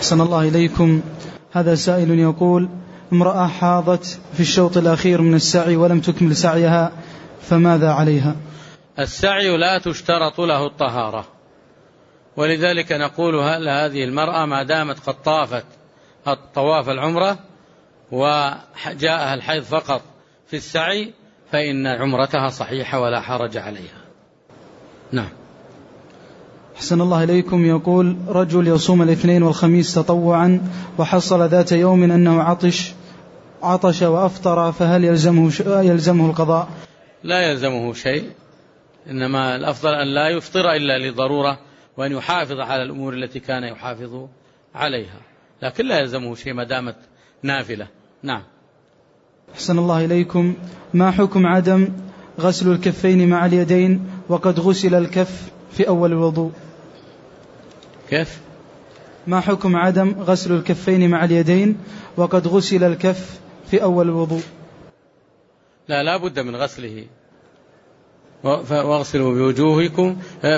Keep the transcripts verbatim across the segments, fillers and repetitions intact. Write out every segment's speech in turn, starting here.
أحسن الله إليكم. هذا سائل يقول: امرأة حاضت في الشوط الأخير من السعي ولم تكمل سعيها، فماذا عليها؟ السعي لا تشترط له الطهارة، ولذلك نقول هذه المرأة ما دامت قد طافت الطواف العمرة وجاءها الحيض فقط في السعي فإن عمرتها صحيحة ولا حرج عليها. نعم. أحسن الله إليكم. يقول: رجل يصوم الاثنين والخميس تطوعا وحصل ذات يوم أنه عطش عطش وأفطر، فهل يلزمه, يلزمه القضاء؟ لا يلزمه شيء، إنما الأفضل أن لا يفطر إلا لضرورة، وأن يحافظ على الأمور التي كان يحافظ عليها، لكن لا يلزمه شيء ما دامت نافلة. نعم. أحسن الله إليكم. ما حكم عدم غسل الكفين مع اليدين وقد غسل الكف في أول الوضوء؟ كيف؟ ما حكم عدم غسل الكفين مع اليدين وقد غسل الكف في أول الوضوء؟ لا لا بد من غسله. واغسلوا بوجوهكم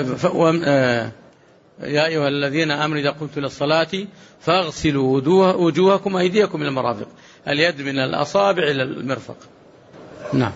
يا أيها الذين آمنوا إذا قمتم إلى الصلاة فاغسلوا وجوهكم أيديكم إلى المرافق، اليد من الأصابع إلى المرفق. نعم.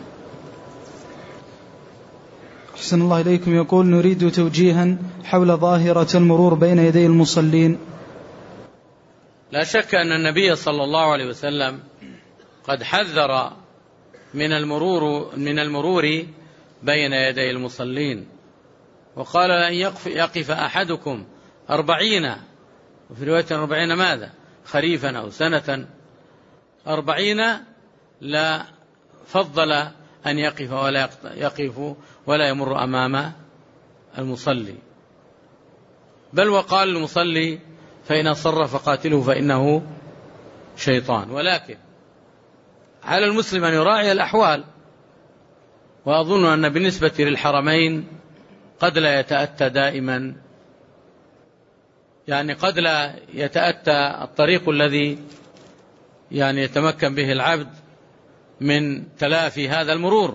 أحسن الله إليكم. يقول: نريد توجيها حول ظاهرة المرور بين يدي المصلين. لا شك أن النبي صلى الله عليه وسلم قد حذر من المرور من المرور بين يدي المصلين، وقال لأن يقف, يقف أحدكم أربعين، وفي رواية أربعين ماذا خريفا أو سنة، أربعين لا فضل أن يقف ولا يقف ولا يمر أمام المصلي، بل وقال المصلي: فإن أصر فقاتله فإنه شيطان. ولكن على المسلم أن يراعي الأحوال، وأظن أن بالنسبة للحرمين قد لا يتأتى دائما، يعني قد لا يتأتى الطريق الذي يعني يتمكن به العبد من تلافي هذا المرور،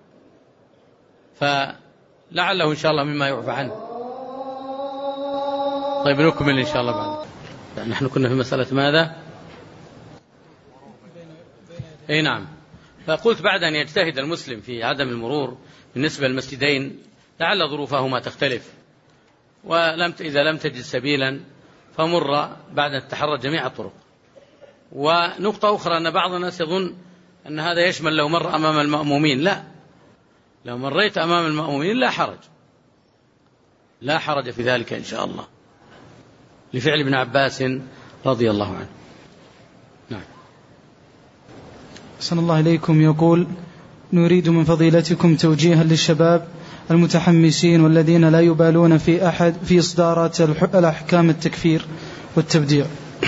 فلعله إن شاء الله مما يعفى عنه. طيب نكمل إن شاء الله بعد. نحن كنا في مسألة ماذا؟ أي نعم. فقلت بعد أن يجتهد المسلم في عدم المرور بالنسبة للمسجدين لعل ظروفهما تختلف، ولم إذا لم تجد سبيلا فمر بعد أن تتحرى جميع الطرق. ونقطة أخرى أن بعض الناس يظن أن هذا يشمل لو مر أمام المأمومين. لا، لو مريت أمام المأمومين لا حرج، لا حرج في ذلك إن شاء الله، لفعل ابن عباس رضي الله عنه. نعم. أحسن الله إليكم. يقول: نريد من فضيلتكم توجيها للشباب المتحمسين والذين لا يبالون في أحد في إصدارات الأحكام التكفير والتبديع.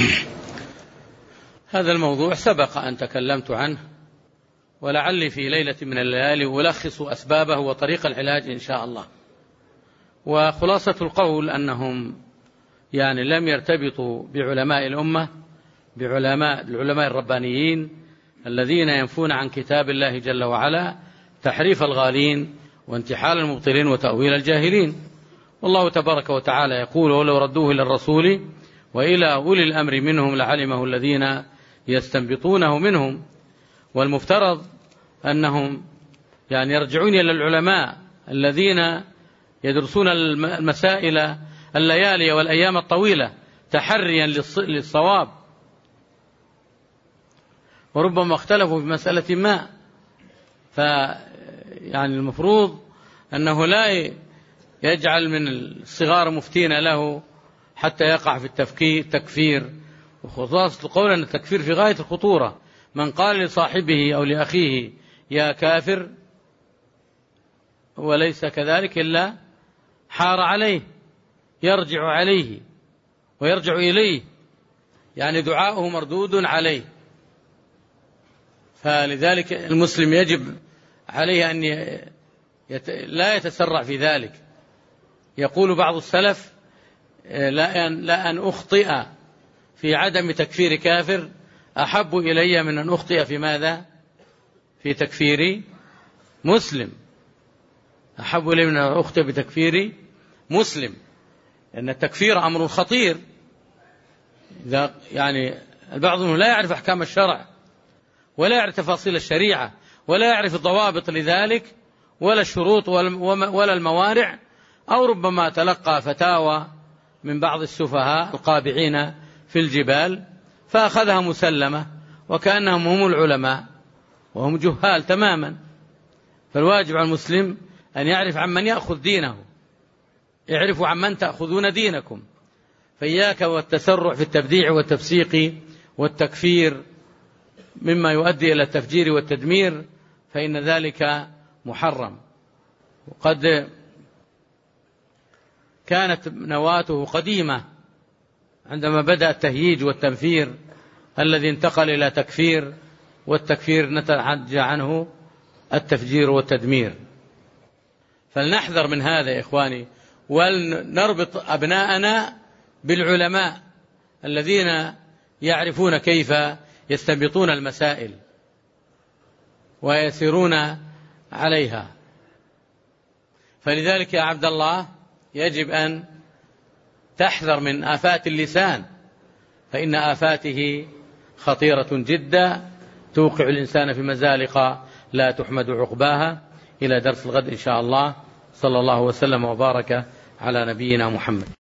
هذا الموضوع سبق أن تكلمت عنه، ولعلي في ليلة من الليالي ألخص أسبابه وطريق العلاج إن شاء الله. وخلاصة القول أنهم يعني لم يرتبطوا بعلماء الأمة، بعلماء العلماء الربانيين الذين ينفون عن كتاب الله جل وعلا تحريف الغالين وانتحال المبطلين وتأويل الجاهلين. والله تبارك وتعالى يقول: ولو ردوه إلى الرسول وإلى أولي الأمر منهم لعلمه الذين يستنبطونه منهم. والمفترض أنهم يعني يرجعون إلى العلماء الذين يدرسون المسائل الليالي والأيام الطويلة تحريا للصواب، وربما اختلفوا في مسألة ما، فيعني المفروض أنه لا يجعل من الصغار مفتين له حتى يقع في التكفير. وخلاصة القول أن التكفير في غاية الخطورة. من قال لصاحبه أو لأخيه يا كافر وليس كذلك إلا حار عليه، يرجع عليه ويرجع إليه، يعني دعاؤه مردود عليه. فلذلك المسلم يجب عليه أن يت... لا يتسرع في ذلك. يقول بعض السلف: لا أن, لا أن أخطئ في عدم تكفير كافر أحب إلي من أن أخطئ في ماذا؟ في تكفير مسلم. أحب إلي من أن أخطئ بتكفير مسلم، لأن التكفير أمر خطير، إذا يعني البعض منه لا يعرف أحكام الشرع ولا يعرف تفاصيل الشريعة ولا يعرف الضوابط لذلك ولا الشروط ولا الموانع، أو ربما تلقى فتاوى من بعض السفهاء القابعين في الجبال فأخذها مسلمة وكأنهم هم العلماء وهم جهال تماما. فالواجب على المسلم أن يعرف عمن يأخذ دينه، يعرفوا عمن تأخذون دينكم، فإياك والتسرع في التبديع والتفسيق والتكفير مما يؤدي إلى التفجير والتدمير، فإن ذلك محرم. وقد كانت نواته قديمة عندما بدأ التهييج والتنفير الذي انتقل إلى تكفير، والتكفير نتج عنه التفجير والتدمير. فلنحذر من هذا يا إخواني، ولنربط أبناءنا بالعلماء الذين يعرفون كيف يستنبطون المسائل ويسيرون عليها. فلذلك يا عبد الله يجب أن تحذر من آفات اللسان، فإن آفاته خطيرة جدا توقع الإنسان في مزالق لا تحمد عقباها. إلى درس الغد إن شاء الله. صلى الله وسلم وبارك على نبينا محمد.